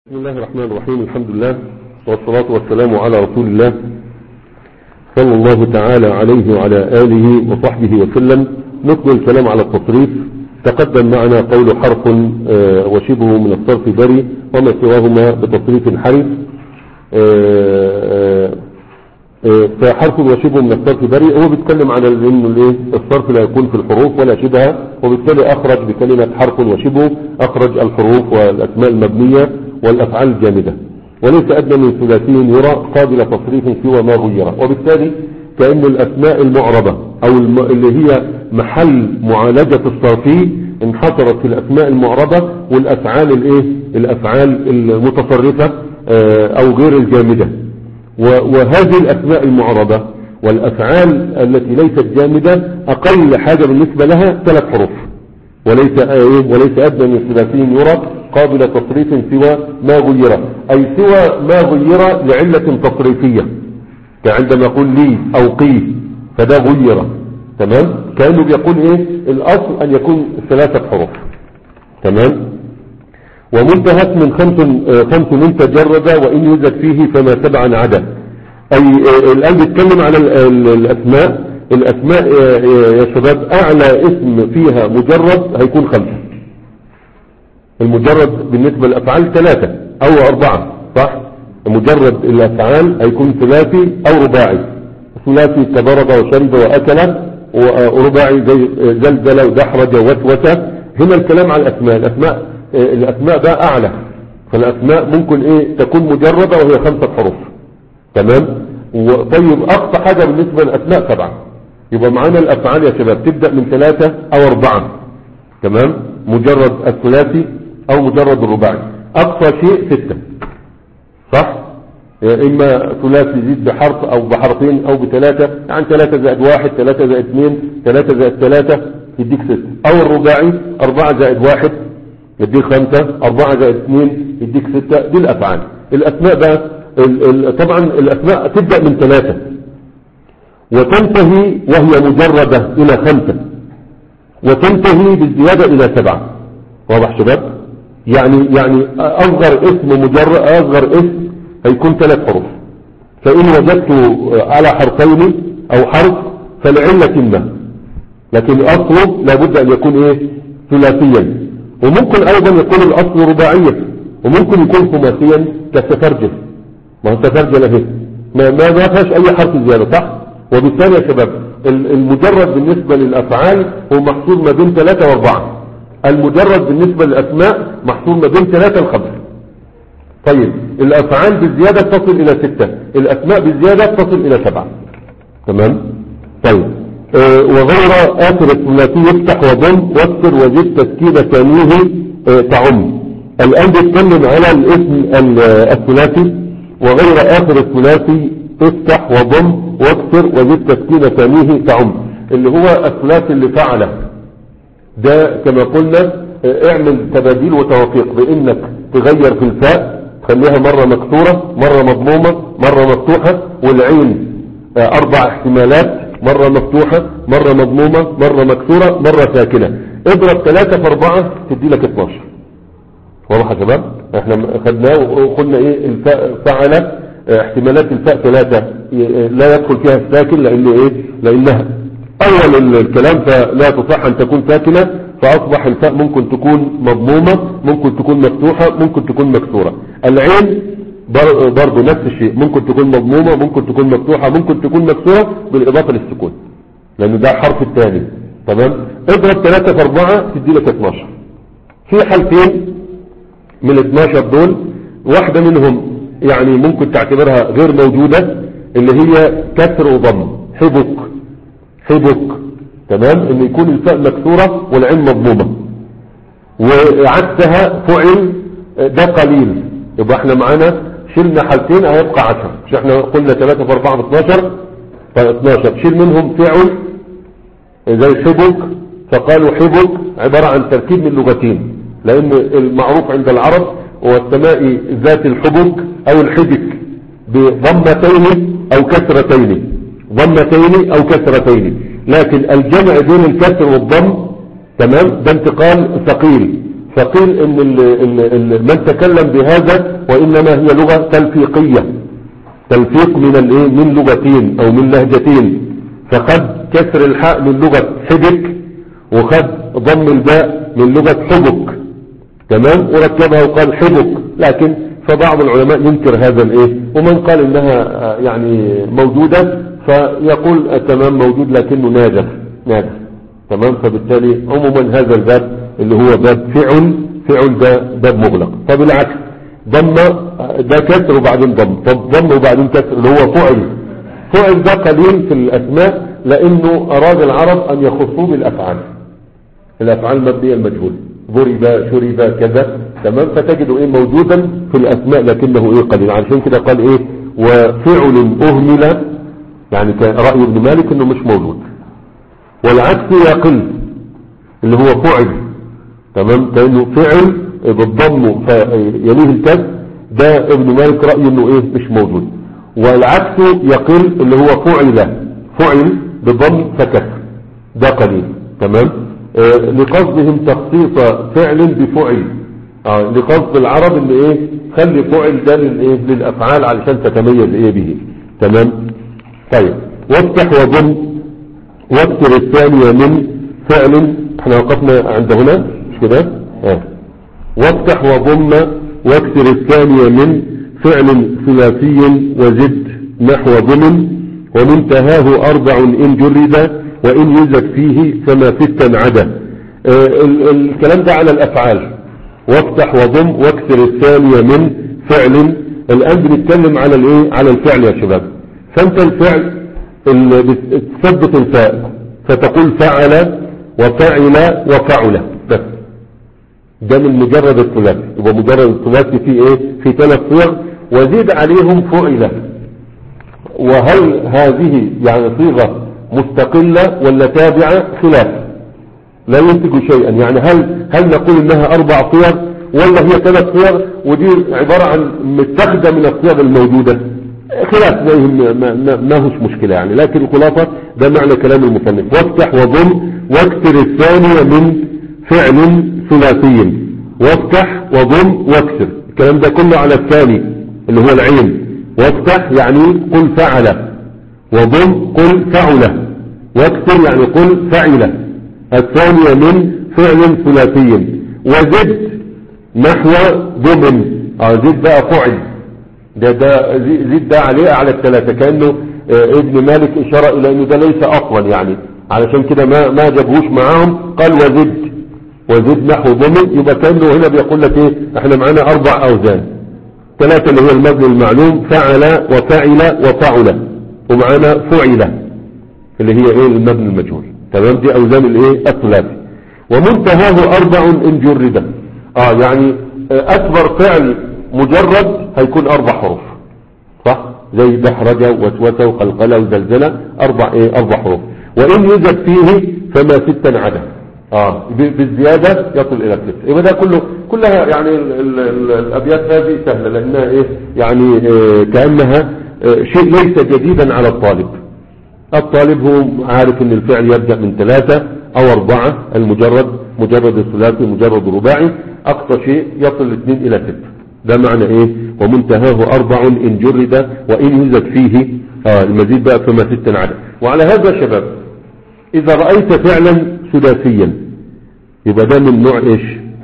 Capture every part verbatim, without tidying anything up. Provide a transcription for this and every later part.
بسم الله الرحمن الرحيم. الحمد لله والصلاة والسلام على رسول الله صلى الله تعالى عليه وعلى آله وصحبه وسلم. نكمل الكلام على التصريف. تقدم معنا قول حرف وشبه من الصرف بري وما سواهما بتصريف حرف. فحرف وشبه من الصرف بري هو بيتكلم عن انه الصرف لا يكون في الحروف ولا شبهها، وبالتالي اخرج بكلمة حرف وشبه اخرج الحروف والاسماء المبنية والافعال الجامدة، وليس ادنى من ثلاثي يرى قابل تصريف سوى ما غير. وبالتالي كأن الاسماء المعربة او اللي هي محل معالجة الصرفي انحصرت في الاسماء المعربة والافعال الايه الافعال المتصرفة او غير الجامدة. وهذه الاسماء المعربة والافعال التي ليست جامدة اقل حاجة بالنسبة لها ثلاث حروف، وليس وليس ادنى من ثلاثي يرى قابل تصريف سوى ما غير، اي سوى ما غير لعلة تصريفية، كعندما يقول لي او قي فده غير. تمام، كأنه بيقول ايه الاصل ان يكون ثلاثة حروف. تمام. ومنتهى اسم خمس خمس من تجرد وان يوجد فيه فما تبعا عدا. اي الان بيتكلم على الاسماء. الاسماء يا شباب اعلى اسم فيها مجرد هيكون خمسة. المجرد بالنسبة للافعال ثلاثة او اربعة، صح؟ مجرد الافعال هيكون ثلاثي او رباعي. ثلاثي كضرب وشرب واكل، ورباعي زي زلزل ودحرج ووسوس. هنا الكلام على الاسماء. الاسماء الاسماء ده اعلى، فالاسماء ممكن ايه تكون مجردة وهي خمسة حروف. تمام. وطيب اقصى حاجة بالنسبة للاسماء سبعة. يبقى معانا الافعال يا شباب تبدأ من ثلاثة او اربعة. تمام، مجرد الثلاثي او مجرد الرباعي. اقصى شيء ستة، صح؟ اما ثلاثي يزيد بحرف او بحرفين او بثلاثة، يعني ثلاثة زائد واحد، ثلاثة زائد اثنين، ثلاثة زائد ثلاثة يديك ستة. او الرباعي اربعة زائد واحد يديك خمسة، اربعة زائد اثنين يديك ستة. دي الافعال. الاسماء بقى طبعا الاسماء تبدأ من ثلاثة وتنتهي وهي مجردة الى خمسة، وتنتهي بالزيادة الى سبعة. واضح شباب؟ يعني يعني اصغر اسم مجرد اصغر اسم هيكون ثلاث حروف. فان وجدته على حرفين او حرف فلعلة ما، لكن اصله لابد ان يكون ايه ثلاثيا. وممكن ايضا يكون الاصل رباعيا، وممكن يكون خماسيا كالتفرجل. ما هو التفرجل اهي ما ما ما فيهاش اي حرف زيادة، صح؟ وبالتالي يا شباب المجرد بالنسبة للافعال هو محصور ما بين ثلاثة واربعة. المجرد بالنسبة للاسماء محصور ما بين ثلاثة لخمسة. طيب الافعال بالزيادة تصل الى ستة، الاسماء بالزيادة تصل الى سبعة. تمام. طيب آه وغير اخر الثلاثي يفتح وضم واكسر وزد تسكين ثانيه آه تعم. الان بيتكلم على الاسم الثلاثي. وغير اخر الثلاثي افتح وضم واكسر وزد تسكين ثانيه تعم، اللي هو الثلاثي اللي فعله ده كما قلنا. اعمل تباديل وتوافيق بانك تغير في الفاء، تخليها مرة مكسورة مرة مضمومة مرة مفتوحة، والعين اربع احتمالات، مرة مفتوحة مرة مضمومة مرة مكسورة مرة ساكنة. اضرب ثلاثة في اربعة تدي لك اتناشر. واضح يا شباب؟ احنا خدناه وقلنا ايه الفاء فعل احتمالات الفاء ثلاثة لا يدخل فيها الساكن لانه ايه لانها اول الكلام فلا تصح ان تكون ساكنة، فاصبح الفاء ممكن تكون مضمومة ممكن تكون مفتوحة ممكن تكون مكسورة. العين برضو نفس الشيء، ممكن تكون مضمومة ممكن تكون مفتوحة ممكن تكون مكسورة بالاضافة للسكون، لان ده الحرف الثاني. تمام. اضرب ثلاثة في اربعة تدي لك اتناشر. في حالتين من اتناشر دول، واحدة منهم يعني ممكن تعتبرها غير موجودة، اللي هي كسر وضم. حبك حبك. تمام، ان يكون الفاء مكسورة والعين مضمومة. وعكسها فعل ده قليل. يبقى احنا معانا شلنا حالتين هيبقى عشر. مش احنا قلنا ثلاثة في اربعة باتناشر، فاتناشر شيل منهم فعل زي حبك. فقالوا حبك عبارة عن تركيب من لغتين، لان المعروف عند العرب هو السماء ذات الحبك او الحبك بضمتين او كسرتين، ضمتين او كسرتين. لكن الجمع بين الكسر والضم تمام ده انتقال ثقيل، فقيل ان ال ال ال من تكلم بهذا وانما هي لغة تلفيقية، تلفيق من الايه من لغتين او من لهجتين، فخد كسر الحاء من لغة حبك وخد ضم الباء من لغة حبك، تمام، وركبها وقال حبك. لكن فبعض العلماء ينكر هذا الايه، ومن قال انها يعني موجودة فيقول تمام موجود لكنه نادر نادر، تمام. فبالتالي عموما هذا الباب اللي هو باب فعل، فعل ده باب مغلق. فبالعكس ضم ده كسر وبعدين ضم، طب ضم وبعدين كسر اللي هو فعل. فعل ده قليل في الاسماء لانه اراد العرب ان يخصوه بالافعال، الافعال مبنيه المجهول، ضرب شرب كذا، تمام. فتجده ايه موجودا في الاسماء لكنه ايه قليل، عشان كده قال ايه وفعل اهمل، يعني كان رأي ابن مالك انه مش موجود. والعكس يقل اللي هو فعل، تمام، كأنه فعل بالضم فيليه الكسر، ده ابن مالك رأيه انه ايه مش موجود. والعكس يقل اللي هو فعل، فعل بالضم فكسر، ده قليل، تمام. آه لقصدهم تخصيص فعل بفعل، آه لقصد العرب ان ايه خلي فعل ده للايه للافعال علشان تتميز ايه به، تمام. طيب وافتح وضم واكسر الثانية من فعل، احنا وقفنا عند هنا مش كده؟ اه وافتح وضم واكسر الثانية من فعل ثلاثي وزد نحو ضمن ومنتهاه أربع إن جرد وإن يزد فيه فما ستا عدا. اه الكلام ده على الأفعال، وافتح وضم واكسر الثانية من فعل. الآن بنتكلم على الايه على الفعل يا شباب. فانت الفعل اللي بتثبت الفاء فتقول فعل وفعل وفعل بس، ده من مجرد الثلاثي. يبقى مجرد الثلاثي في ايه في ثلاث صيغ وزيد عليهم فعل. وهل هذه يعني صيغة مستقلة ولا تابعة؟ خلاف، لا ينتج شيئا. يعني هل هل نقول انها اربع صيغ ولا هي ثلاث صيغ ودي عبارة عن متخذة من الصيغ الموجودة؟ خلاف ما, ما, ما هوش مشكلة يعني. لكن الخلاصة ده معنى كلام المصنف، وافتح وضم واكسر الثانية من فعل ثلاثي. وافتح وضم واكسر، الكلام ده كله على الثاني اللي هو العين. وافتح يعني قل فعل، وضم قل فعل، واكسر يعني قل فعل. الثانية من فعل ثلاثي. وزد نحو ضمن، اه زد بقى فعل، ده ده زيد ده عليه على الثلاثة، كأنه اه ابن مالك اشار الى انه ده ليس افضل يعني، علشان كده ما ما جابوش معاهم، قال وزد وزد نحو ضمن. يبقى كأنه هنا بيقول لك ايه احنا معانا اربع اوزان، ثلاثة اللي هي المبني المعلوم فعل وفعل وفعل، ومعانا فعل اللي هي ايه المبني المجهول، تمام. دي اوزان الايه الثلاثي. ومنتهاه اربع ان جرد، اه يعني اكبر فعل مجرد هيكون اربع حروف، صح، زي دحرجة وسوسة وقلقلة وزلزلة، اربع ايه اربع حروف. وان يوجد فيه فما ستا عدا، اه بالزيادة يصل الى ست. يبقى ده كله كلها يعني ال ال ال الابيات هذه سهلة لانها ايه يعني إيه كأنها إيه شيء ليس جديدا على الطالب. الطالب هو عارف ان الفعل يبدأ من ثلاثة او اربعة، المجرد مجرد الثلاثي مجرد الرباعي اقصى شيء يصل اثنين الى ست. ده معنى ايه ومنتهاه اربع ان جرد وان يزد فيه آه المزيد بقى فما ستا عدا. وعلى هذا يا شباب اذا رأيت فعلا سداسيا يبقى ده من نوع ايش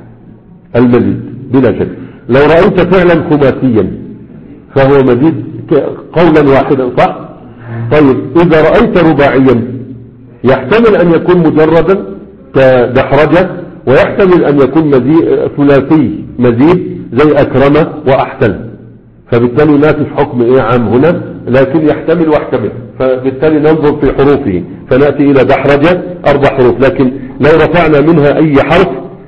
المزيد بلا شك. لو رأيت فعلا خماسيا فهو مزيد قولا واحدا، صح. طيب اذا رأيت رباعيا يحتمل ان يكون مجردا كدحرجة، ويحتمل ان يكون مزيد ثلاثي مزيد زي اكرمة واحسن. فبالتالي ناتج حكم ايه عام هنا، لكن يحتمل واحتمل، فبالتالي ننظر في حروفه فنأتي الى دحرجة اربع حروف، لكن لو رفعنا منها اي حرف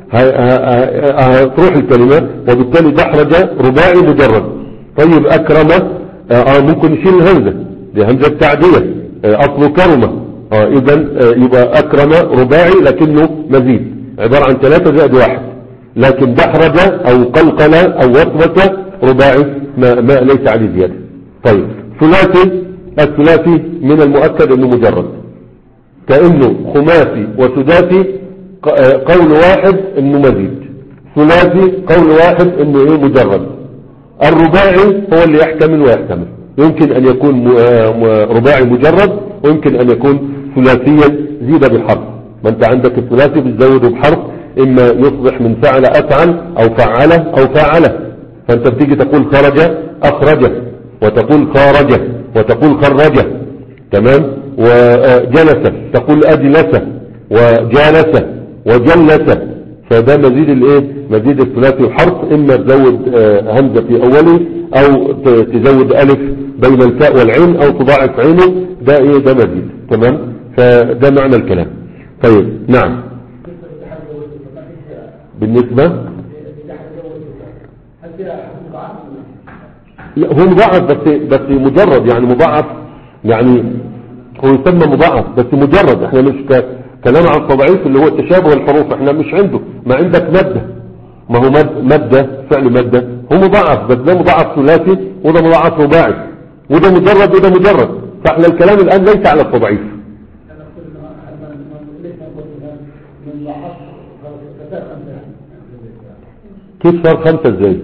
هتروح الكلمة، وبالتالي دحرجة رباعي مجرد. طيب اكرمة آه ممكن نشيل الهمزة، دي همزة تعدية، آه اصله كرمة، آه اذا آه يبقى اكرمة رباعي لكنه مزيد عبارة عن ثلاثة زائد واحد. لكن دحرجة او قلقلة او وسوسة رباعي ما, ما ليس عليه زيادة. طيب ثلاثي، الثلاثي من المؤكد انه مجرد، كأنه خماسي وسداسي قول واحد انه مزيد. ثلاثي قول واحد انه ايه مجرد. الرباعي هو اللي يحتمل ويحتمل، يمكن ان يكون رباعي مجرد ويمكن ان يكون ثلاثيا زيد بحرف. ما انت عندك الثلاثي بتزوده بحرف، اما يصبح من فعل افعل او فعل او فاعله. فانت بتيجي تقول خرج اخرج، وتقول خارج، وتقول خرج، تمام. وجلس تقول اجلس، وجالس وجلس. فده مزيد الايه مزيد الثلاثي الحرف، اما تزود همزه في اوله او تزود الف بين الفاء والعين او تضاعف عينه. ده ايه ده مزيد، تمام. فده معنى الكلام. طيب نعم. بالنسبه لا هو مضاعف بس بس مجرد، يعني مضاعف، يعني هو يسمى مضاعف بس مجرد. احنا مش ك... كلام عن التضعيف اللي هو التشابه الحروف، احنا مش عنده. ما عندك مادة، ما هو مد... مادة فعل مادة هو مضاعف، بس ده مضاعف ثلاثي وده مضاعف رباعي، وده مجرد وده مجرد. فاحنا الكلام الان ليس على التضعيف. كيف صار خمسة ازاي؟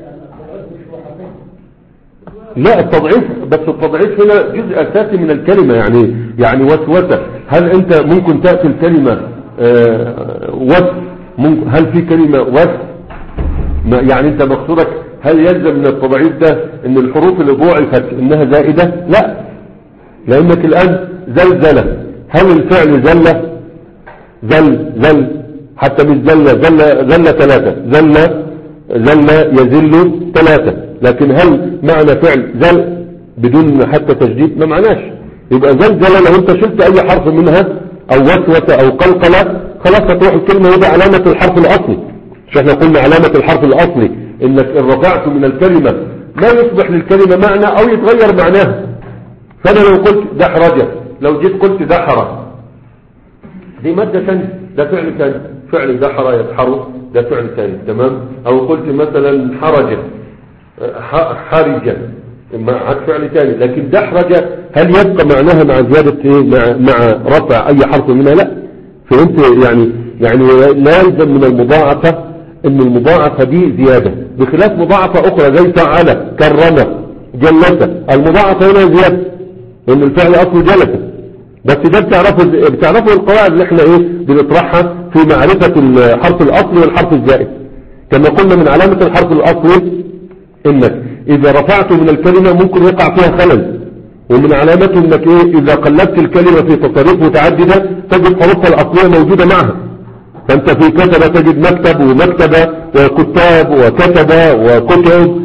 لا التضعيف، بس التضعيف هنا جزء اساسي من الكلمة. يعني يعني وسوسة، هل انت ممكن تأتي الكلمة آه وس ممكن هل في كلمة وس؟ يعني انت مقصودك هل يلزم من التضعيف ده ان الحروف اللي ضعفت انها زائدة؟ لا، لانك الان زلزلة، هل الفعل زلة؟ زل زل حتى مش زلة، زلة زلة ثلاثة، زلة زلة يزل ثلاثة، لكن هل معنى فعل زل بدون حتى تجديد؟ ما معناش. يبقى زلزلة لو انت شلت اي حرف منها او وسوسة او قلقلة خلاص هتروح الكلمة. وده علامة الحرف الاصلي. مش احنا قلنا علامة الحرف الاصلي انك ان رفعت من الكلمة ما يصبح للكلمة معنى او يتغير معناها. فانا لو قلت دحرجة، لو جيت قلت دحرة، دي مادة ثانية، ده فعل ثاني. فعل دحر يدحر ده فعل ثاني، تمام. او قلت مثلا حرج حرج مع فعل ثاني. لكن دحرج هل يبقى معناها مع زيادة ايه مع, مع رفع اي حرف منها؟ لا. فانت يعني يعني لا يلزم من المضاعفة ان المضاعفة دي زيادة، بخلاف مضاعفة اخرى زي فعل كرم جلس. المضاعفة هنا زيادة ان الفعل اصله جلس. بس ده بتعرفوا بتعرفوا القواعد اللي احنا ايه بنطرحها في معرفة الحرف الاصلي والحرف الزائد. كما قلنا من علامة الحرف الاصلي انك اذا رفعته من الكلمة ممكن يقع فيها خلل، ومن علامته انك ايه اذا قلبت الكلمة في تصاريف متعددة تجد حروفها الاصلية موجودة معها. فانت في كتبة تجد مكتب ومكتبة وكتاب وكتب وكتب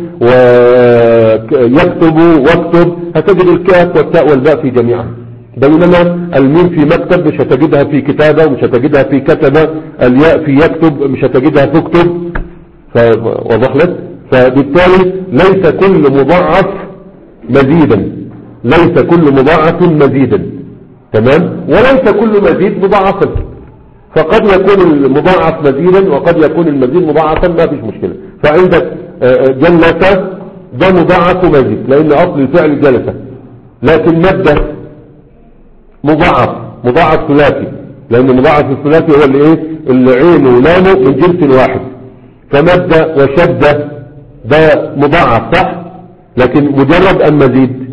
ويكتب واكتب، هتجد الكاف والتاء والباء في جميعها. بينما الميم في مكتب مش هتجدها في كتابة ومش هتجدها في كتبة، الياء في يكتب مش هتجدها في اكتب. فوضح لك. فبالتالي ليس كل مضاعف مزيدا، ليس كل مضاعف مزيدا، تمام. وليس كل مزيد مضاعفا، فقد يكون المضاعف مزيدا وقد يكون المزيد مضاعفا، ما فيش مشكلة. فعندك جلس ده مضاعف مزيد لان اصل الفعل جلسة، لكن مادة مضاعف مضاعف ثلاثي، لان مضاعف الثلاثي هو اللي ايه اللي عينه ولامه من جنس واحد. فمادة وشدة ده مضاعف صح، لكن مجرد ام مزيد؟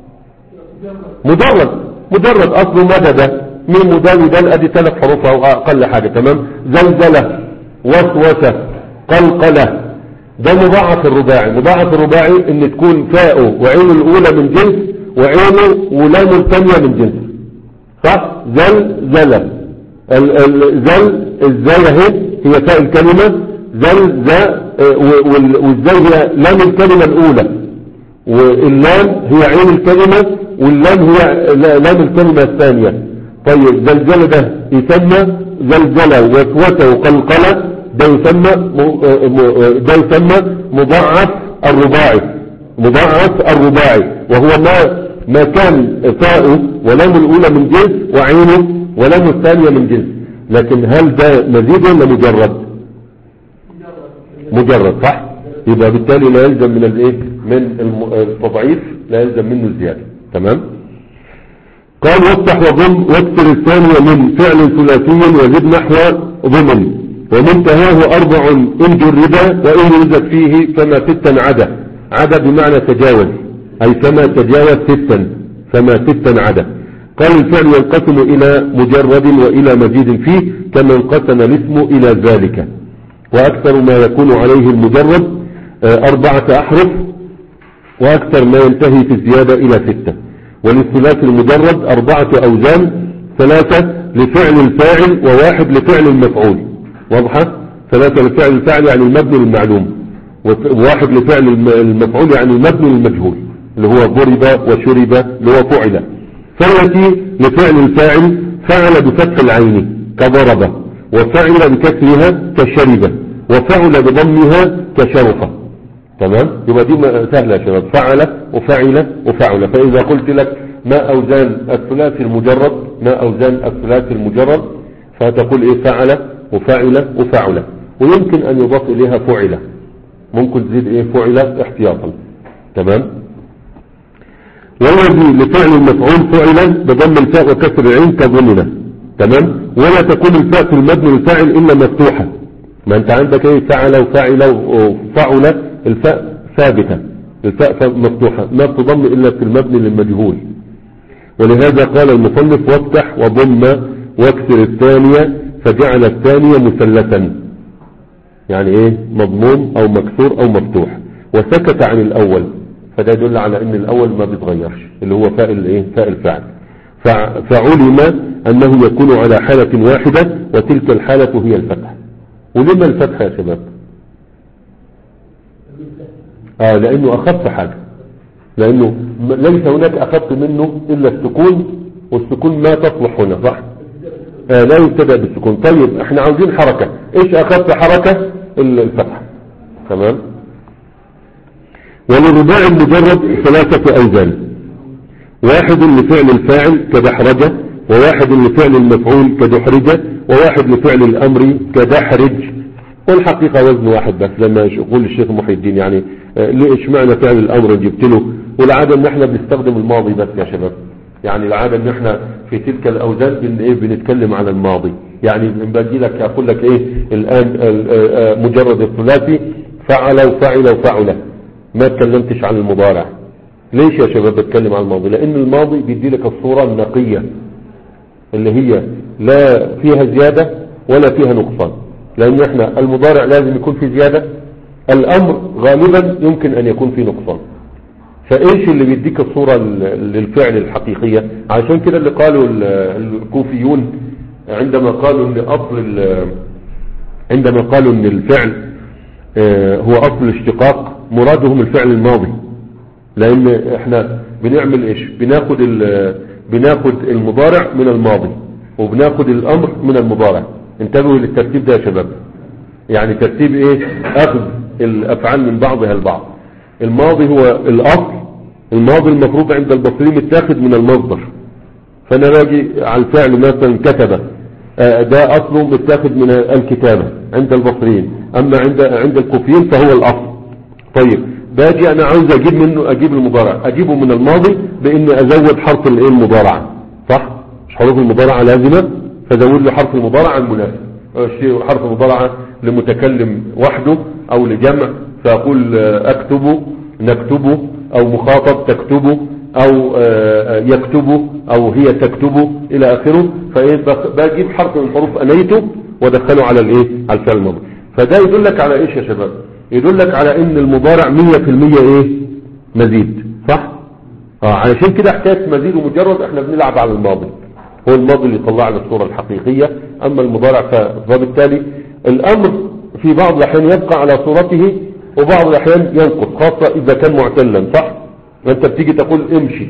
مجرد مجرد اصله مدد من مداوي دال ادي ثلاث حروف او اقل حاجة، تمام. زلزلة وسوسة قلقلة ده مضاعف الرباعي. مضاعف الرباعي ان تكون فاءه وعينه الاولى من جنس وعينه ولامه الثانية من جنس صح. زلزلة الزل الزاي اهي هي فاء الكلمة، زل ذا والزاي هي لام الكلمة الاولى، واللام هي عين الكلمة، واللام هي لام الكلمة الثانية. طيب زلزلة ده يسمى زلزلة وسوسة وقلقلة، ده يسمى ده يسمى مضاعف الرباعي. مضاعف الرباعي وهو ما ما كان فاءه ولام الاولى من جنس وعينه ولام الثانية من جنس. لكن هل ده مزيد ولا مجرد؟ مجرد صح. يبقى بالتالي لا يلزم من الايه من التضعيف لا يلزم منه الزيادة، تمام. قال وافتح وضم واكسر الثانية من فعل ثلاثي وزد نحو ضمن. ومنتهاه أربع إن جرد وإن يوجد فيه فما ستا عدا. عدا بمعنى تجاوز، أي فما تجاوز ستا، فما ستا عدا. قال الفعل ينقسم إلى مجرد وإلى مزيد فيه كما انقسم الاسم إلى ذلك. وأكثر ما يكون عليه المجرد أربعة أحرف، وأكثر ما ينتهي في الزيادة إلى ستة. وللثلاث المجرد أربعة أوزان، ثلاثة لفعل الفاعل وواحد لفعل المفعول. واضحة؟ ثلاثة لفعل الفاعل يعني المبني للمعلوم، وواحد لفعل المفعول يعني المبني للمجهول اللي هو ضرب وشرب اللي هو فعل. فالتي لفعل الفاعل فعل بفتح العين كضرب، وفعل بكسرها كشرب، وفعل بضمها كشرف. تمام؟ يبقى دي سهلة يا شباب، فعل وفعل وفعل. فإذا قلت لك ما أوزان الثلاثي المجرد، ما أوزان الثلاثي المجرد، فتقول إيه؟ فعل وفعل وفعل. ويمكن أن يضاف إليها فعل، ممكن تزيد إيه؟ فعل احتياطا. تمام؟ والذي لفعل المفعول فعلا بضم الفاء وكسر العين كظننا. تمام؟ ولا تكون الفاء في المبني الفاعل إلا مفتوحة. ما أنت عندك إيه؟ فعل وفاعل وفعل، الفاء ثابتة، الفاء مفتوحة، ما تضم إلا في المبني للمجهول. ولهذا قال المصنف وافتح وضم واكسر الثانية فجعل الثانية مثلثا، يعني ايه؟ مضموم او مكسور او مفتوح. وسكت عن الاول، فده يدل على ان الاول ما بيتغيرش اللي هو فاء الايه؟ فاء الفعل. فعلم انه يكون على حالة واحدة، وتلك الحالة هي الفتح. ولما الفتح يا شباب؟ آه لانه اخف حاجة، لانه ليس هناك اخف منه الا السكون، والسكون ما تصلح هنا، صح؟ آه لا يبتدأ بالسكون. طيب احنا عاوزين حركة، ايش اخف حركة؟ الفتح. تمام؟ وللرباع المجرد ثلاثة اوزان، واحد لفعل الفاعل كدحرجة، وواحد لفعل المفعول كدحرجة، وواحد لفعل الامر كدحرج. والحقيقة وزن واحد بس، لما يقول الشيخ محي الدين يعني آه ليش معنى فعل الامر جبت له. والعادة ان احنا بنستخدم الماضي بس يا شباب، يعني العادة ان احنا في تلك الاوزان بن ايه بنتكلم على الماضي. يعني باجي لك اقول لك ايه الان مجرد الثلاثي فعل وفعل وفعل، ما تكلمتش عن المضارع. ليش يا شباب بتكلم عن الماضي؟ لان الماضي بيدي لك الصورة النقية اللي هي لا فيها زيادة ولا فيها نقصان، لان احنا المضارع لازم يكون فيه زيادة، الامر غالبا يمكن ان يكون فيه نقصان. فايش اللي بيديك الصورة للفعل الحقيقية؟ عشان كده اللي قالوا الكوفيون عندما قالوا ان اصل عندما قالوا ان الفعل هو اصل الاشتقاق، مرادهم الفعل الماضي. لان احنا بنعمل ايش؟ بناخد بناخد المضارع من الماضي، وبناخد الامر من المضارع. انتبهوا للترتيب ده يا شباب، يعني ترتيب ايه؟ اخذ الافعال من بعضها البعض. الماضي هو الاصل، الماضي المفروض عند البصريين متاخد من المصدر. فانا باجي على الفعل مثلا كتب، ده اصله متاخد من الكتابة عند البصريين، اما عند عند الكوفيين فهو الاصل. طيب باجي انا عاوز اجيب منه اجيب المضارع، اجيبه من الماضي باني ازود حرف الايه؟ المضارعة، صح؟ مش حروف المضارعة لازمة، فزود له حرف المضارعة المناسب. حرف المضارعة لمتكلم وحده او لجمع، فأقول أكتب نكتب، أو مخاطب تكتب، أو يكتب، أو هي تكتب إلى آخره. فبجيب حرف من حروف أنيته ودخله على الإيه؟ على الفعل الماضي. فده يدلك على إيش يا شباب؟ يدلك على إن المضارع مية في المية إيه؟ مزيد، صح؟ آه علشان كده حكاية مزيد ومجرد احنا بنلعب على الماضي، هو الماضي اللي يطلع لنا الصورة الحقيقية. أما المضارع فبالتالي الأمر في بعض الأحيان يبقى على صورته، وبعض الأحيان ينقص، خاصة إذا كان معتلا، صح؟ أنت بتيجي تقول امشي،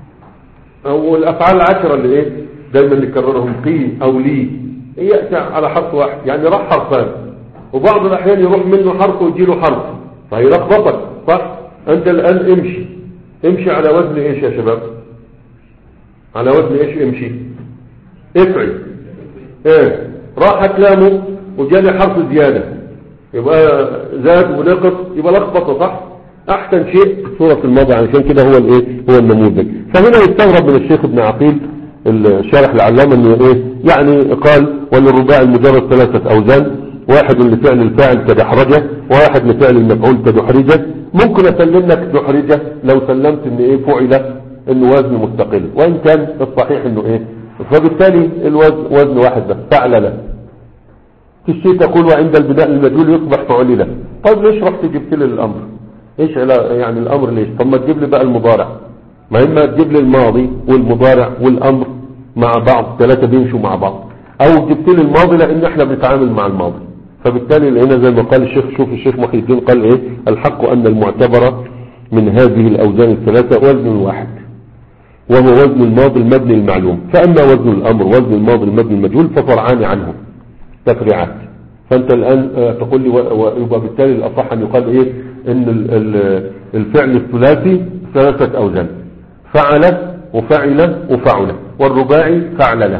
والأفعال العشرة اللي إيه دايما نكررهم قي أو لي يأتي على حرف واحد، يعني راح حرفان، وبعض الأحيان يروح منه حرف ويجي له حرف فيلخبطك، صح؟ أنت الآن امشي، امشي على وزن إيش يا شباب؟ على وزن إيش امشي؟ افعل. إيه راح كلامه وجالي حرف زيادة، يبقى زاد ونقص، يبقى لخبطه، صح؟ احسن شيء صورة الماضي، عشان كده هو الايه؟ هو النموذج. فهنا يستغرب من الشيخ ابن عقيل الشارح العلامة انه ايه؟ يعني قال وللرباع المجرد ثلاثة اوزان، واحد لفعل الفاعل كدحرجة، واحد لفعل المفعول كدحرجة. ممكن اسلم لك دحرجة لو سلمت ان ايه فعل انه وزن مستقل، وان كان الصحيح انه ايه، فبالتالي الوزن وزن واحد بس، فعل له. في الشيء تقول وعند البناء المجهول يصبح فعل له. طيب ليش رحت جبت لي الامر؟ ايش يعني الامر ليش؟ طب ما تجيب لي بقى المضارع، ما اما تجيب لي الماضي والمضارع والامر مع بعض، ثلاثة بيمشوا مع بعض، او جبت لي الماضي لان احنا بنتعامل مع الماضي. فبالتالي لقينا زي ما قال الشيخ، شوف الشيخ محي الدين قال ايه، الحق ان المعتبر من هذه الاوزان الثلاثة وزن واحد، وهو وزن الماضي المبني المعلوم. فاما وزن الامر وزن الماضي المبني المجهول ففرعان عنه تفريعات. فانت الان تقول لي ويبقى بالتالي الاصح ان يقال ايه، ان الفعل الثلاثي ثلاثة اوزان، فعل وفعل وفعل، والرباعي فعلل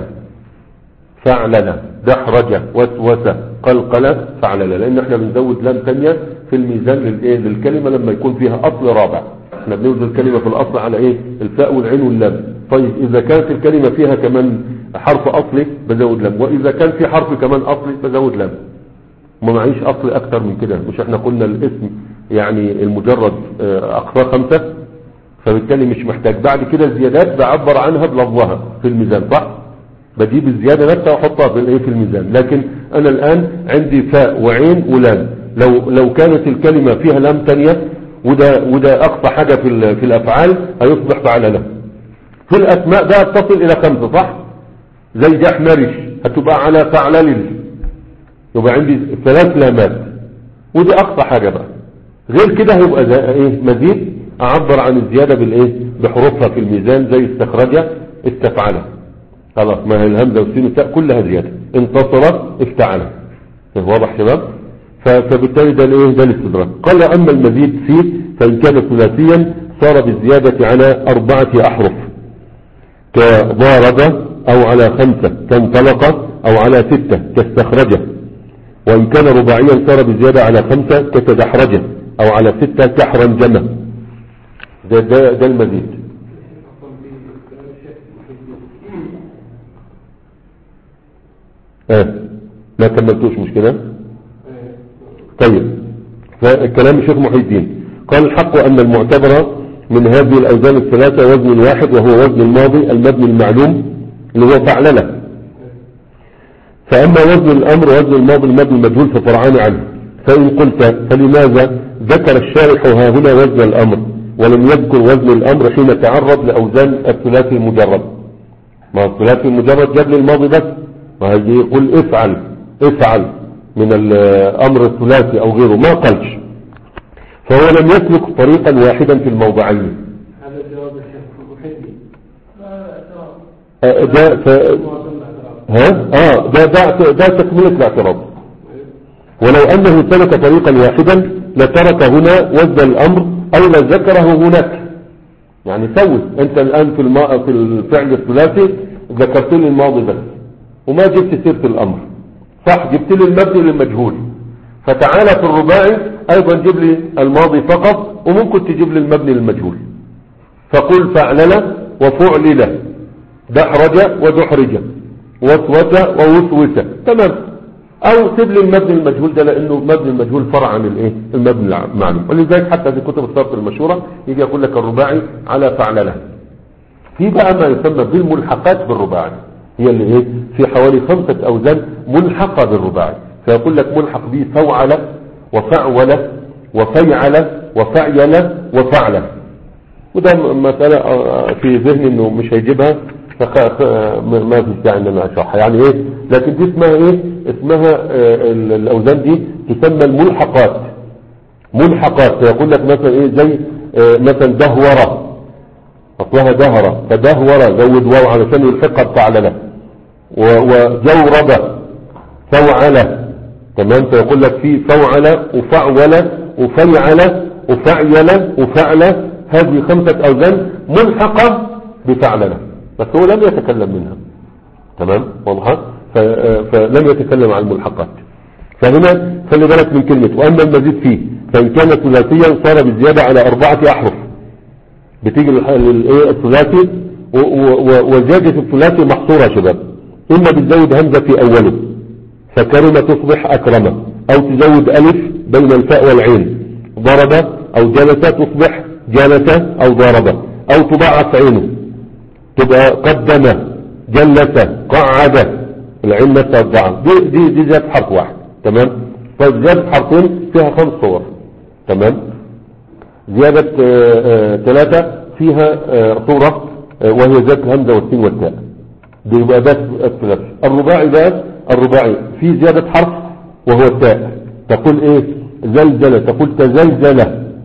فعلل دحرج وسوس قلقل فعلل، لان احنا بنزود لام ثانيه في الميزان للايه للكلمه لما يكون فيها اصل رابع. احنا بنوزن الكلمه في الاصل على ايه، الفاء والعين واللام. طيب اذا كانت الكلمه فيها كمان حرف اصلي بزود لام، واذا كان في حرف كمان اصلي بزود لام. ما معيش اصل اكتر من كده. مش احنا قلنا الاسم يعني المجرد اقصاه خمسة، فبالتالي مش محتاج بعد كده الزيادات بعبر عنها بلفظها في الميزان، صح؟ بجيب الزيادة نفسها واحطها في الايه في الميزان. لكن انا الان عندي فاء وعين ولام، لو لو كانت الكلمة فيها لام ثانيه، وده وده اقصى حاجة في في الافعال هيصبح فعلله. في الاسماء ده تصل الى خمسة، صح؟ زي جحمرش هتبقى على فعلل، يبقى عندي ثلاث لامات، ودي اقصى حاجة بقى. غير كده هيبقى ايه مزيد، اعبر عن الزيادة بالايه بحروفها في الميزان، زي استخرج استفعل، خلاص ما هي الهمزة والسين والتاء كلها زيادة. انتصر افتعل. واضح شباب؟ فبالتالي ده الايه ده الاستدراك. قال اما المزيد فيه فان كان ثلاثيا صار بالزيادة على اربعة احرف كضارب، او على خمسة كانطلق، او على ستة كاستخرج. وان كان رباعيا صار بالزيادة على خمسة كتدحرج، او على ستة كحرنجمة. ده ده ده المزيد. اه ما كملتوش مش كده؟ طيب، فالكلام الشيخ محي الدين قال الحق ان المعتبر من هذه الاوزان الثلاثة وزن واحد، وهو وزن الماضي المبني المعلوم اللي هو فعلله. فاما وزن الامر وزن الماضي المبني المجهول ففرعان عنه. فان قلت فلماذا ذكر الشارح ها هنا وزن الامر ولم يذكر وزن الامر حين تعرض لاوزان الثلاثي المجرد؟ ما الثلاثي المجرد جاب لي الماضي بس، ما هيجي يقول افعل افعل من الامر الثلاثي او غيره، ما قالش. فهو لم يسلك طريقا واحدا في الموضعين. هذا جواب الشيخ المحيدي. ده ف... ها اه ده ده, ده تكملة الاعتراض. ولو انه سلك طريقا واحدا لترك هنا وزن الامر او لذكره هناك. يعني سوي انت الان في الم... في الفعل الثلاثي ذكرت لي الماضي بس وما جبت سيرة الامر، صح؟ جبت لي المبني للمجهول. فتعالى في الرباعي ايضا جيب لي الماضي فقط، وممكن تجيب لي المبني للمجهول. فقل فعلل وفعلل، دحرج ودحرج، وسوس ووسوس، تمام. او سيب لي المبني المجهول ده لانه مبني المجهول فرع عن الايه المبني المعلوم. ولذلك حتى في كتب الصرف المشهوره يجي يقول لك الرباعي على فعلله. في بقى ما يسمى بالملحقات بالرباعي، هي اللي ايه في حوالي خمسة اوزان ملحقة بالرباعي. فيقول لك ملحق به فوعل وفعول وفيعل وفعيل وفعل. وده مسألة في ذهني انه مش هيجيبها، ما في داعي ان انا اشرحها يعني ايه. لكن دي اسمها ايه، اسمها الاوزان دي تسمى الملحقات. ملحقات يقول لك مثلا ايه زي مثلا دهورة، اصلها دهرة فدهورة زود واو علشان يلحقها بفعلله. وجورب فوعل، تمام. فيقول لك في فوعل وفعول وفيعل وفعيل وفعل، هذه خمسة اوزان ملحقة بفعلله، بس هو لم يتكلم منها، تمام واضحة. فلم يتكلم عن الملحقات. فهنا خلي بالك من كلمة واما المزيد فيه فان كان ثلاثيا صار بالزيادة على اربعة احرف. بتيجي الثلاثي وزيادة الثلاثي محصورة يا شباب، اما بتزود همزة في اوله فكرم تصبح أكرم، أو تزود ألف بين الفاء والعين. ضرب أو جلس تصبح جلس أو ضرب، أو تضاعف عينه تبقى قدم جلس قعد، العين نفسها تضاعف. دي دي دي زيادة حرف واحد. تمام. طيب زيادة حرفين فيها خمس صور. تمام. زيادة ثلاثة فيها آه صورة آه وهي زيادة الهمزة والسين والتاء. دي يبقى ده الثلاثي. الرباعي بقى الرباعي في زيادة حرف وهو التاء. تقول ايه؟ زلزلة، تقول تزلزل،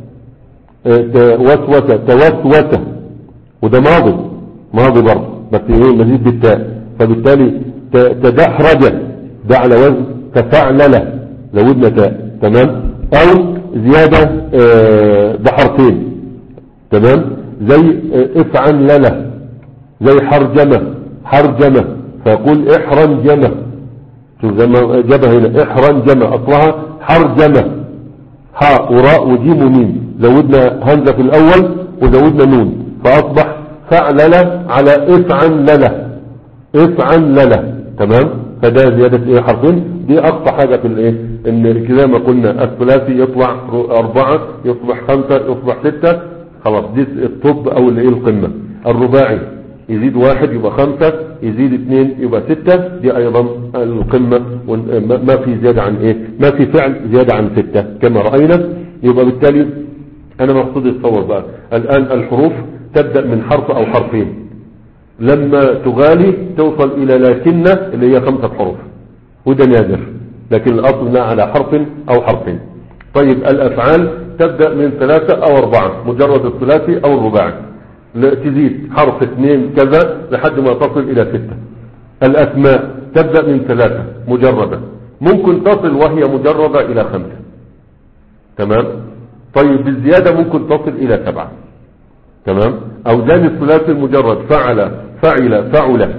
آه وسوس توسوس، وده ماضي ماضي برضه بس ايه مزيد بالتاء، فبالتالي تدحرج، ده على وزن تفعلل زودنا تاء. تمام. او زيادة آه بحرفين. تمام. زي آه افعنلله، زي حرجمة حرجمة، فيقول احرنجمة. شوف زي ما جابها هنا احرنجمة، اصلها حرجمة، حاء وراء وجيم وميم، زودنا همزة في الاول وزودنا نون فاصبح فعلل على افعنلله افعنلله. تمام. فده زيادة ايه حرفين. دي اقصى حاجة في الايه ان كده ما قلنا الثلاثي يطلع اربعة يصبح خمسة يصبح ستة، خلاص دي الطب او الايه القمة. الرباعي يزيد واحد يبقى خمسة، يزيد اثنين يبقى ستة، دي ايضا القمة. ما في زيادة عن ايه ما في فعل زيادة عن ستة كما رأينا. يبقى بالتالي انا مقصودي اتصور بقى الان الحروف تبدأ من حرف او حرفين، لما تغالي توصل الى لكنة اللي هي خمسة حروف، وده نادر، لكن الاصل على حرف او حرفين. طيب الافعال تبدأ من ثلاثة او اربعة، مجرد الثلاثي او الرباعي، تزيد حرف اثنين كذا لحد ما تصل الى ستة. الاسماء تبدأ من ثلاثة مجردة، ممكن تصل وهي مجردة الى خمسة. تمام. طيب بالزيادة ممكن تصل الى سبعة. تمام. اوزان الثلاثي المجرد فعل فعل فعل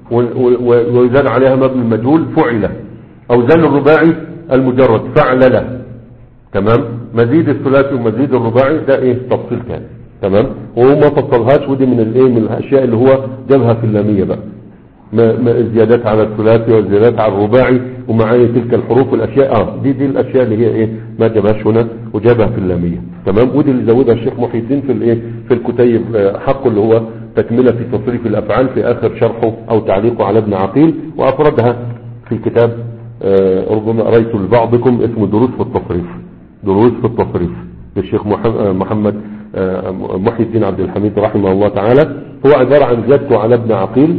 ويزاد عليها مبني المجهول فعل. اوزان الرباعي المجرد فعلل. تمام. مزيد الثلاثي ومزيد الرباعي ده ايه تفصيل كان. تمام. وهو ما فصلهاش، ودي من الايه من الاشياء اللي هو جابها في اللامية بقى، ما ما الزيادات على الثلاثي والزيادات على الرباعي ومعايا تلك الحروف والاشياء اه دي دي الاشياء اللي هي ايه ما جابهاش هنا وجابها في اللامية. تمام. ودي اللي زودها الشيخ محي الدين في الايه في الكتيب حقه اللي هو تكملة في تصريف الافعال في اخر شرحه او تعليقه على ابن عقيل، وافردها في الكتاب آه ربما قريت لبعضكم اسمه دروس في التصريف. دروس في التصريف للشيخ محمد آه محي الدين عبد الحميد رحمه الله تعالى. هو عبارة عن زيادته على ابن عقيل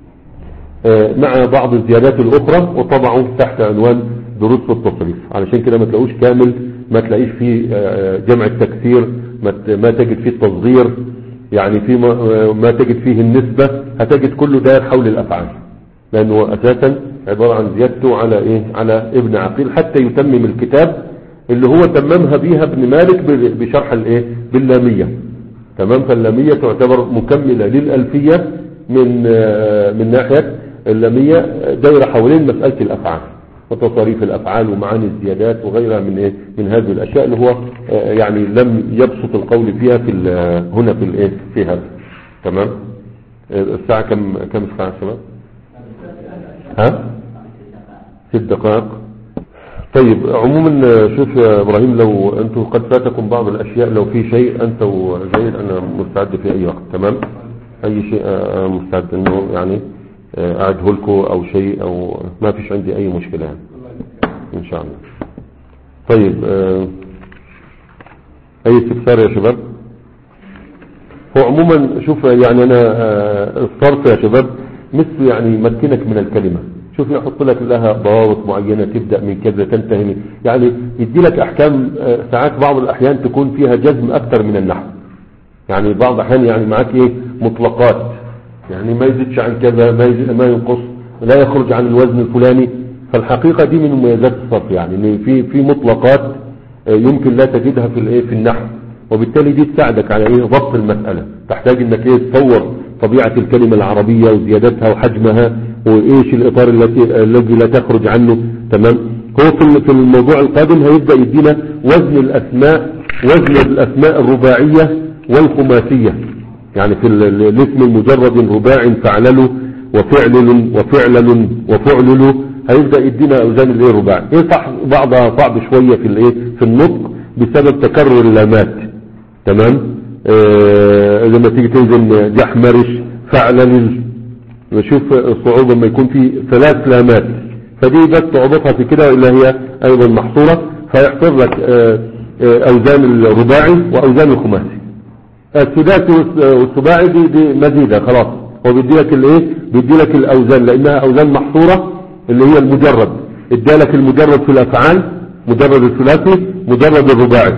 آه مع بعض الزيادات الاخرى، وطبعه تحت عنوان دروس في التصريف. علشان كده ما تلاقوش كامل، ما تلاقيش فيه آه جمع التكسير، ما تجد فيه التصغير، يعني في ما تجد فيه النسبة، هتجد كله داير حول الافعال، لانه اساسا عبارة عن زيادته على ايه على ابن عقيل حتى يتمم الكتاب اللي هو تممها بيها ابن مالك بشرح الايه باللامية. تمام. فاللامية تعتبر مكملة للألفية من من ناحية اللامية دايرة حوالين مسألة الافعال وتصاريف الافعال ومعاني الزيادات وغيرها من ايه من هذه الاشياء اللي هو يعني لم يبسط القول فيها في هنا في الايه في هذا. تمام. الساعة كم كم الساعة شباب؟ ها ست دقائق. طيب عموما شوف يا ابراهيم، لو انتم قد فاتكم بعض الاشياء، لو في شيء انت وزيد انا مستعد في اي وقت. تمام. اي شيء مستعد انه يعني اعده لكم او شيء، او ما فيش عندي اي مشكلة يعني. ان شاء الله. طيب اي استفسار يا شباب؟ هو عموما شوف يعني انا الصرف يا شباب مثل يعني يمكنك من الكلمة. شوف يحط لك لها ضوابط معينة، تبدأ من كذا تنتهي من، يعني يدي لك احكام ساعات بعض الاحيان تكون فيها جزم اكثر من النحو. يعني بعض الاحيان يعني معاك ايه مطلقات، يعني ما يزيدش عن كذا، ما يزيد ما ينقص، لا يخرج عن الوزن الفلاني. فالحقيقة دي من مميزات الصرف، يعني ان في في مطلقات يمكن لا تجدها في الايه في النحو، وبالتالي دي تساعدك على ايه ضبط المسألة. تحتاج انك ايه تصور طبيعة الكلمة العربية وزيادتها وحجمها وايش الاطار التي الذي لا تخرج عنه. تمام. هو في الموضوع القادم هيبدأ يدينا وزن الاسماء، وزن الاسماء الرباعية والخماسية، يعني في الاسم المجرد رباع فعلل وفعلل وفعلل وفعلل، هيبدأ يدينا اوزان الايه رباعي. ايه صح بعضها صعب شوية في الايه في النطق بسبب تكرر اللامات. تمام. آه لما تيجي توزن جحمرش فعلل نشوف الصعوبة لما يكون في ثلاث لامات، فدي بس صعوبتها في كده، إلا هي ايضا محصورة، فيحصر لك آه آه اوزان الرباعي واوزان الخماسي. السداسي والسباعي دي, دي مزيدة خلاص، هو بيدي لك الايه بيدي لك الاوزان لانها اوزان محصورة اللي هي المجرد. ادالك المجرد في الافعال مجرد الثلاثي مجرد الرباعي،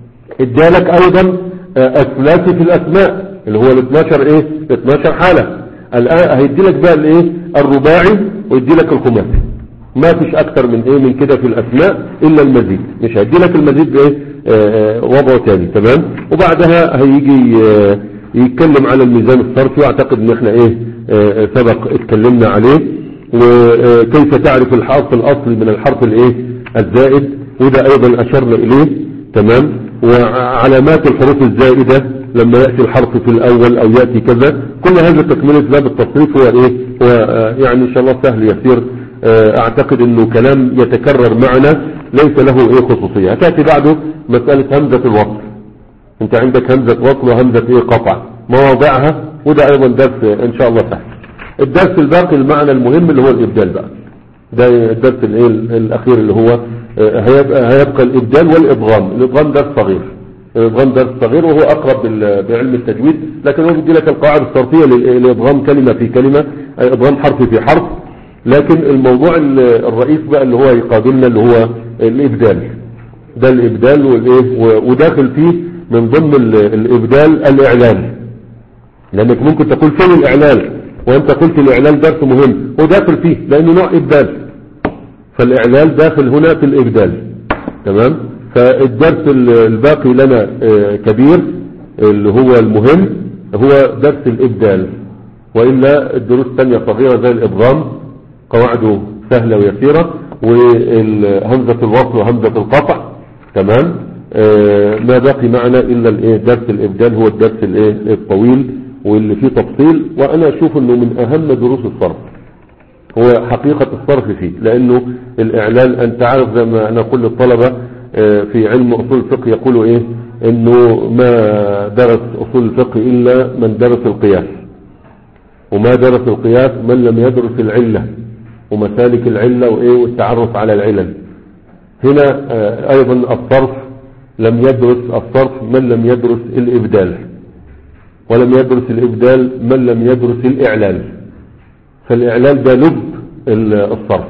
ادالك ايضا الثلاثي في الاسماء اللي هو ال اثناشر ايه ال اثناشر حالة. الان هيدي لك بقى الايه الرباعي ويدي لك الخماسي، ما فيش اكتر من ايه من كده في الاسماء الا المزيد، مش هيدي لك المزيد بايه وضعه تاني. تمام. وبعدها هيجي يتكلم على الميزان الصرفي، واعتقد ان احنا ايه سبق اتكلمنا عليه، وكيف تعرف الحرف الاصلي من الحرف الايه الزائد، وده ايضا اشرنا اليه. تمام. وعلامات الحروف الزائدة لما يأتي الحرف في الاول او يأتي كذا، كل هذا تكملة باب التصريف هو ايه هو يعني ان شاء الله سهل يسير. اعتقد انه كلام يتكرر معنا ليس له ايه خصوصية. هتأتي بعده مسألة همزة الوصل، انت عندك همزة وصل وهمزة ايه قطع، مواضعها، وده ايضا درس ان شاء الله سهل. الدرس الباقي المعنى المهم اللي هو الابدال بقى، ده الدرس الايه الاخير اللي هو هيبقى, هيبقى الابدال والادغام. الادغام درس صغير، الادغام درس صغير وهو اقرب بعلم التجويد، لكن هو بيدي لك القواعد الصرفية للادغام كلمة في كلمة، ادغام حرف في حرف. لكن الموضوع الرئيس بقى اللي هو يقابلنا اللي هو الابدال، ده الابدال والايه وداخل فيه من ضمن الابدال الاعلان، لانك ممكن تقول فين الاعلان وانت قلت الاعلان درس مهم، هو داخل فيه لانه نوع ابدال، فالاعلان داخل هنا في الابدال. تمام. فالدرس الباقي لنا كبير اللي هو المهم هو درس الابدال، وإلا الدروس الثانية صغيرة زي الإدغام قواعده سهلة ويسيرة، وهمزة الوصل وهمزة القطع. تمام. آه ما باقي معنا إلا الايه درس الإبدال، هو الدرس الايه الطويل واللي فيه تفصيل، وأنا أشوف أنه من أهم دروس الصرف، هو حقيقة الصرف فيه، لأنه الإعلان أنت عارف زي ما أنا أقول للطلبة آه في علم أصول الفقه يقولوا إيه أنه ما درس أصول الفقه إلا من درس القياس، وما درس القياس من لم يدرس العلة ومسالك العلة وإيه والتعرف على العلل. هنا آه أيضا الصرف لم يدرس الصرف من لم يدرس الإبدال، ولم يدرس الإبدال من لم يدرس الإعلال، فالإعلال ده لب الصرف.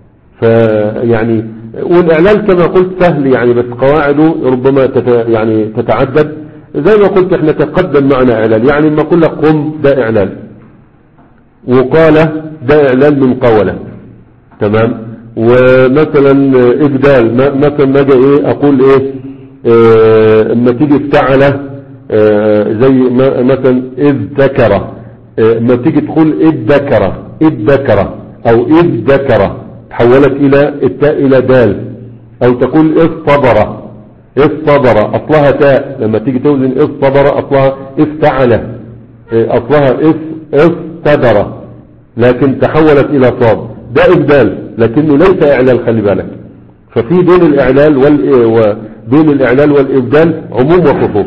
فيعني والإعلال كما قلت سهل يعني، بس قواعده ربما تت يعني تتعدد. زي ما قلت احنا تقدم معنا إعلال، يعني ما قل لك قم ده إعلال، وقال ده إعلال من قولة. تمام. ومثلا إبدال مثلا ما جاء إيه أقول إيه اه اما تيجي افتعله اه زي ما مثلا إذ ذكر، اه اما تيجي تقول إذ ذكر إذ ذكر أو إذ ذكر تحولت إلى التاء إلى دال، أو تقول إذ صبر إذ صبر أصلها تاء، لما تيجي توزن إذ صبر أصلها افتعله اه أصلها إذ إذ صدر، لكن تحولت إلى صاد، ده إبدال لكنه ليس إعلال. خلي بالك، ففي بين الإعلال وبين الإعلال والإبدال عموم وخصوص،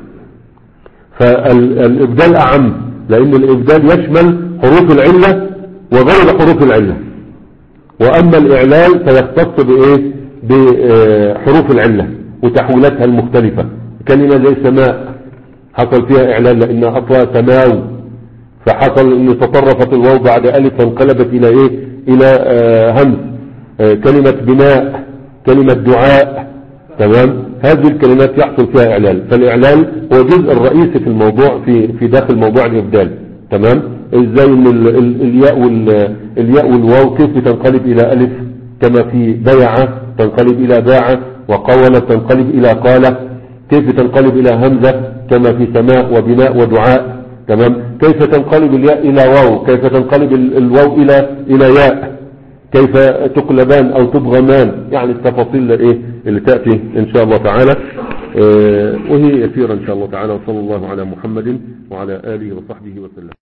فالإبدال أعم لأن الإبدال يشمل حروف العلة وغير حروف العلة، وأما الإعلال فيختص بإيه بحروف العلة وتحويلاتها المختلفة. كلمة زي سماء حصل فيها إعلال لأنها أصلها سماو، فحصل ان تطرفت الواو بعد ألف فانقلبت الى ايه الى آه همز. آه كلمة بناء، كلمة دعاء. تمام. هذه الكلمات يحصل فيها اعلال، فالاعلال هو جزء الرئيسي في الموضوع في في داخل موضوع الابدال. تمام. ازاي ان ال ال الياء والياء والواو كيف تنقلب الى الف، كما في بيعة تنقلب الى باعة، وقولة تنقلب الى قالة، كيف تنقلب الى همزة كما في سماء وبناء ودعاء. تمام. كيف تنقلب الياء الى واو، كيف تنقلب الواو الى الى ياء، كيف تقلبان او تبغمان، يعني التفاصيل ايه اللي تأتي ان شاء الله تعالى اه وهي يسيرة ان شاء الله تعالى. وصلى الله على محمد وعلى آله وصحبه وسلم.